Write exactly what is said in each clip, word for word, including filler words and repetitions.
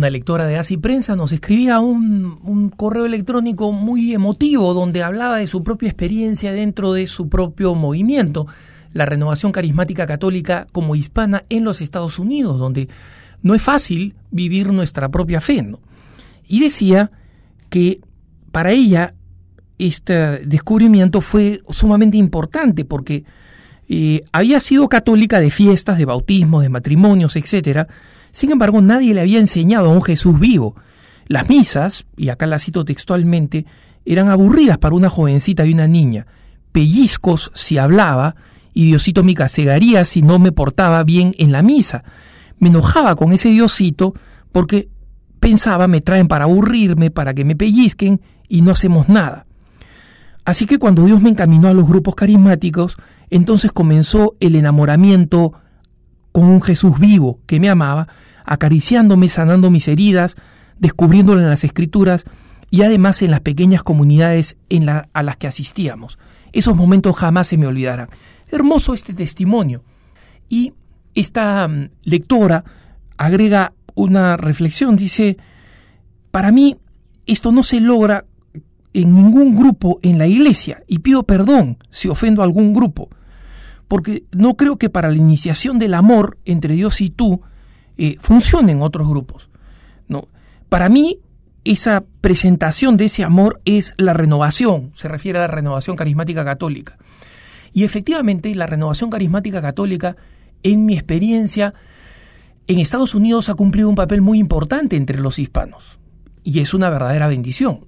una lectora de Así Prensa nos escribía un, un correo electrónico muy emotivo donde hablaba de su propia experiencia dentro de su propio movimiento, la Renovación Carismática Católica como hispana en los Estados Unidos, donde no es fácil vivir nuestra propia fe, ¿no? Y decía que para ella este descubrimiento fue sumamente importante porque eh, había sido católica de fiestas, de bautismos, de matrimonios, etcétera. Sin embargo, nadie le había enseñado a un Jesús vivo. Las misas, y acá la cito textualmente, eran aburridas para una jovencita y una niña. Pellizcos si hablaba, y Diosito me castigaría si no me portaba bien en la misa. Me enojaba con ese Diosito porque pensaba me traen para aburrirme, para que me pellizquen y no hacemos nada. Así que cuando Dios me encaminó a los grupos carismáticos, entonces comenzó el enamoramiento con un Jesús vivo que me amaba, acariciándome, sanando mis heridas, descubriéndolo en las Escrituras y además en las pequeñas comunidades en la, a las que asistíamos. Esos momentos jamás se me olvidarán. Hermoso este testimonio. Y esta um, lectora agrega una reflexión, dice, para mí esto no se logra en ningún grupo en la iglesia, y pido perdón si ofendo a algún grupo, porque no creo que para la iniciación del amor entre Dios y tú eh, funcionen otros grupos. No, para mí esa presentación de ese amor es la renovación, se refiere a la Renovación Carismática Católica. Y efectivamente la Renovación Carismática Católica, en mi experiencia, en Estados Unidos ha cumplido un papel muy importante entre los hispanos, y es una verdadera bendición.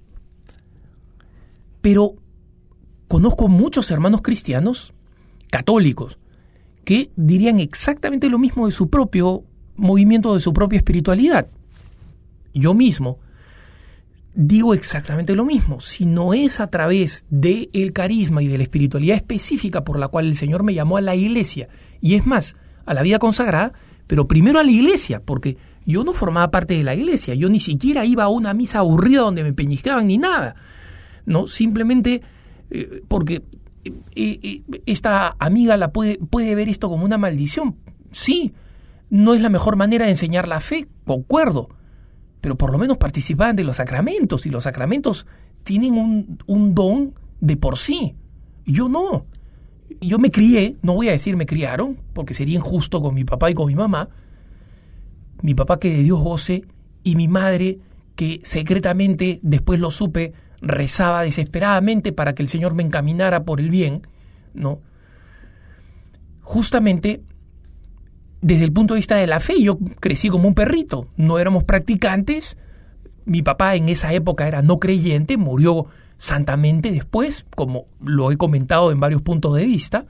Pero conozco muchos hermanos cristianos, católicos, que dirían exactamente lo mismo de su propio movimiento, de su propia espiritualidad. Yo mismo digo exactamente lo mismo. Si no es a través del carisma y de la espiritualidad específica por la cual el Señor me llamó a la iglesia, y es más, a la vida consagrada, pero primero a la iglesia, porque yo no formaba parte de la iglesia, yo ni siquiera iba a una misa aburrida donde me peñiscaban ni nada, no, simplemente eh, porque eh, eh, esta amiga la puede, puede ver esto como una maldición. Sí, no es la mejor manera de enseñar la fe, concuerdo, pero por lo menos participaban de los sacramentos, y los sacramentos tienen un, un don de por sí. Yo no. Yo me crié, no voy a decir me criaron, porque sería injusto con mi papá y con mi mamá. Mi papá que de Dios goce, y mi madre que secretamente, después lo supe, rezaba desesperadamente para que el Señor me encaminara por el bien, ¿no? Justamente desde el punto de vista de la fe, yo crecí como un perrito. No éramos practicantes. Mi papá en esa época era no creyente, murió santamente después, como lo he comentado en varios puntos de vista.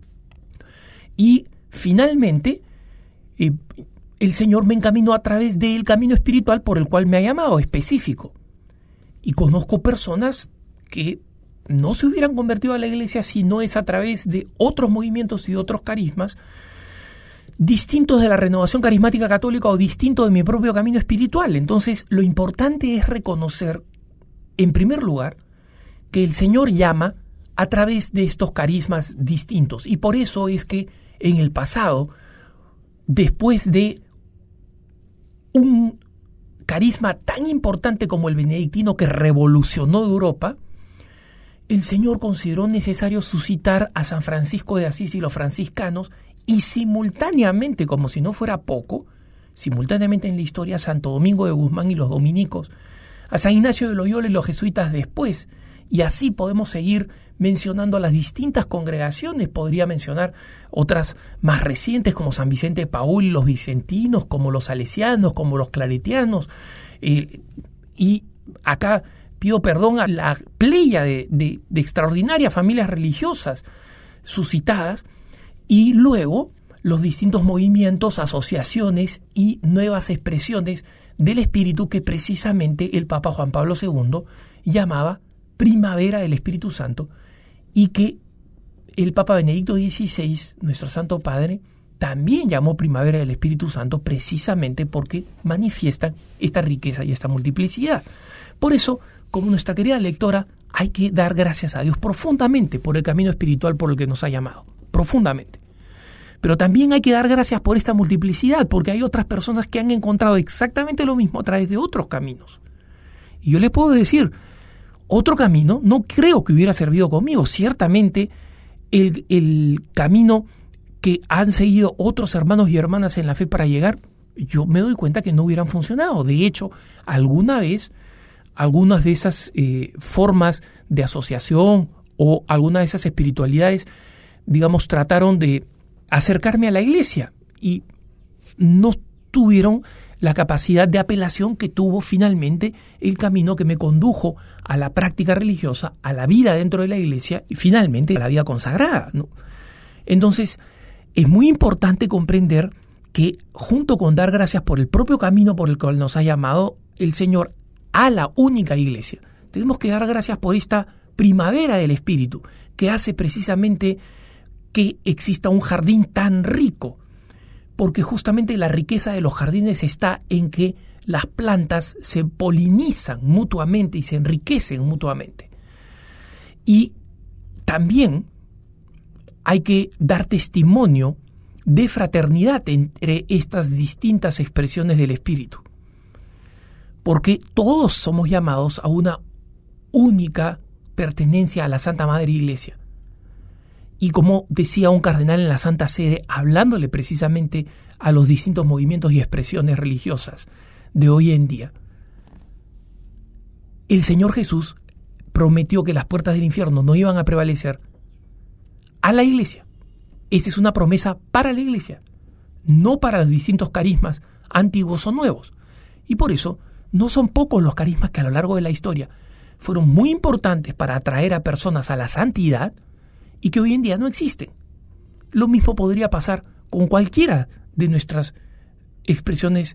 Y finalmente, eh, el Señor me encaminó a través del camino espiritual por el cual me ha llamado, específico. Y conozco personas que no se hubieran convertido a la iglesia si no es a través de otros movimientos y otros carismas distintos de la Renovación Carismática Católica o distintos de mi propio camino espiritual. Entonces, lo importante es reconocer, en primer lugar, que el Señor llama a través de estos carismas distintos. Y por eso es que en el pasado, después de un carisma tan importante como el benedictino que revolucionó Europa, el Señor consideró necesario suscitar a San Francisco de Asís y los franciscanos, y simultáneamente, como si no fuera poco, simultáneamente en la historia, a Santo Domingo de Guzmán y los dominicos, a San Ignacio de Loyola y los jesuitas después, y así podemos seguir mencionando las distintas congregaciones. Podría mencionar otras más recientes como San Vicente de Paúl y los vicentinos, como los salesianos, como los claretianos, eh, y acá pido perdón a la playa de, de, de extraordinarias familias religiosas suscitadas, y luego los distintos movimientos, asociaciones y nuevas expresiones del espíritu que precisamente el Papa Juan Pablo segundo llamaba Primavera del Espíritu Santo, y que el Papa Benedicto dieciséis, nuestro Santo Padre, también llamó Primavera del Espíritu Santo precisamente porque manifiestan esta riqueza y esta multiplicidad. Por eso, como nuestra querida lectora, hay que dar gracias a Dios profundamente por el camino espiritual por el que nos ha llamado, profundamente. Pero también hay que dar gracias por esta multiplicidad, porque hay otras personas que han encontrado exactamente lo mismo a través de otros caminos. Y yo les puedo decir, otro camino no creo que hubiera servido conmigo. Ciertamente el, el camino que han seguido otros hermanos y hermanas en la fe para llegar, yo me doy cuenta que no hubieran funcionado. De hecho, alguna vez, algunas de esas eh, formas de asociación o algunas de esas espiritualidades, digamos, trataron de acercarme a la iglesia y no tuvieron la capacidad de apelación que tuvo finalmente el camino que me condujo a la práctica religiosa, a la vida dentro de la iglesia y finalmente a la vida consagrada, ¿no? Entonces, es muy importante comprender que junto con dar gracias por el propio camino por el cual nos ha llamado el Señor a la única iglesia, tenemos que dar gracias por esta primavera del Espíritu que hace precisamente que exista un jardín tan rico, porque justamente la riqueza de los jardines está en que las plantas se polinizan mutuamente y se enriquecen mutuamente. Y también hay que dar testimonio de fraternidad entre estas distintas expresiones del Espíritu, porque todos somos llamados a una única pertenencia a la Santa Madre Iglesia. Y como decía un cardenal en la Santa Sede, hablándole precisamente a los distintos movimientos y expresiones religiosas de hoy en día, el Señor Jesús prometió que las puertas del infierno no iban a prevalecer a la iglesia. Esa es una promesa para la iglesia, no para los distintos carismas antiguos o nuevos. Y por eso no son pocos los carismas que a lo largo de la historia fueron muy importantes para atraer a personas a la santidad y que hoy en día no existen. Lo mismo podría pasar con cualquiera de nuestras expresiones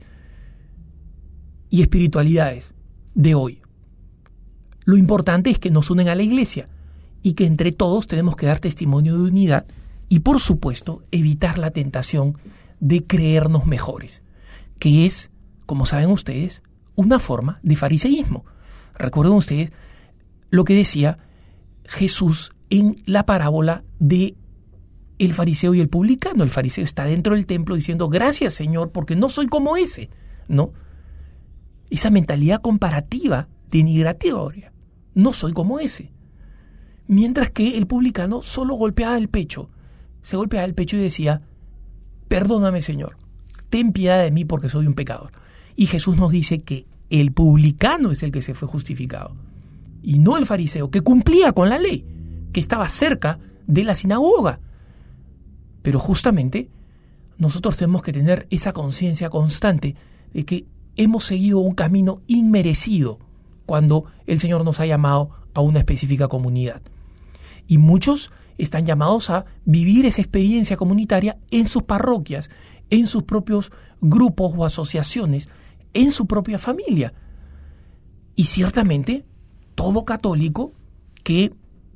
y espiritualidades de hoy. Lo importante es que nos unen a la iglesia y que entre todos tenemos que dar testimonio de unidad y, por supuesto, evitar la tentación de creernos mejores, que es, como saben ustedes, una forma de fariseísmo. Recuerden ustedes lo que decía Jesús en la parábola de el fariseo y el publicano. El fariseo está dentro del templo diciendo, gracias Señor, porque no soy como ese, ¿no? Esa mentalidad comparativa, denigratoria, no soy como ese. Mientras que el publicano solo golpeaba el pecho, se golpeaba el pecho y decía, perdóname Señor, ten piedad de mí porque soy un pecador. Y Jesús nos dice que el publicano es el que se fue justificado, y no el fariseo, que cumplía con la ley, que estaba cerca de la sinagoga. Pero justamente nosotros tenemos que tener esa conciencia constante de que hemos seguido un camino inmerecido cuando el Señor nos ha llamado a una específica comunidad. Y muchos están llamados a vivir esa experiencia comunitaria en sus parroquias, en sus propios grupos o asociaciones, en su propia familia. Y ciertamente todo católico que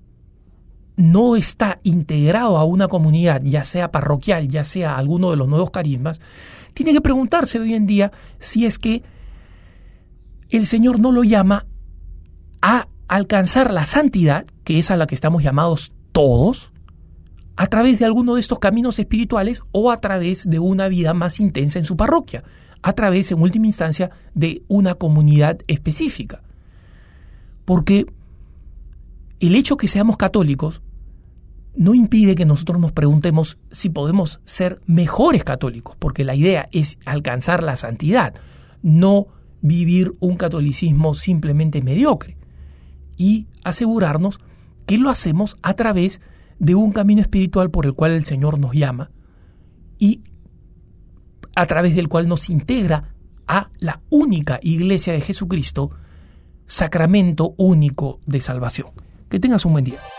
no está integrado a una comunidad, ya sea parroquial, ya sea alguno de los nuevos carismas, tiene que preguntarse hoy en día si es que el Señor no lo llama a alcanzar la santidad, que es a la que estamos llamados todos, a través de alguno de estos caminos espirituales o a través de una vida más intensa en su parroquia, a través, en última instancia, de una comunidad específica. Porque el hecho que seamos católicos no impide que nosotros nos preguntemos si podemos ser mejores católicos, porque la idea es alcanzar la santidad, no vivir un catolicismo simplemente mediocre, y asegurarnos que lo hacemos a través de un camino espiritual por el cual el Señor nos llama y a través del cual nos integra a la única Iglesia de Jesucristo, sacramento único de salvación. Que tengas un buen día.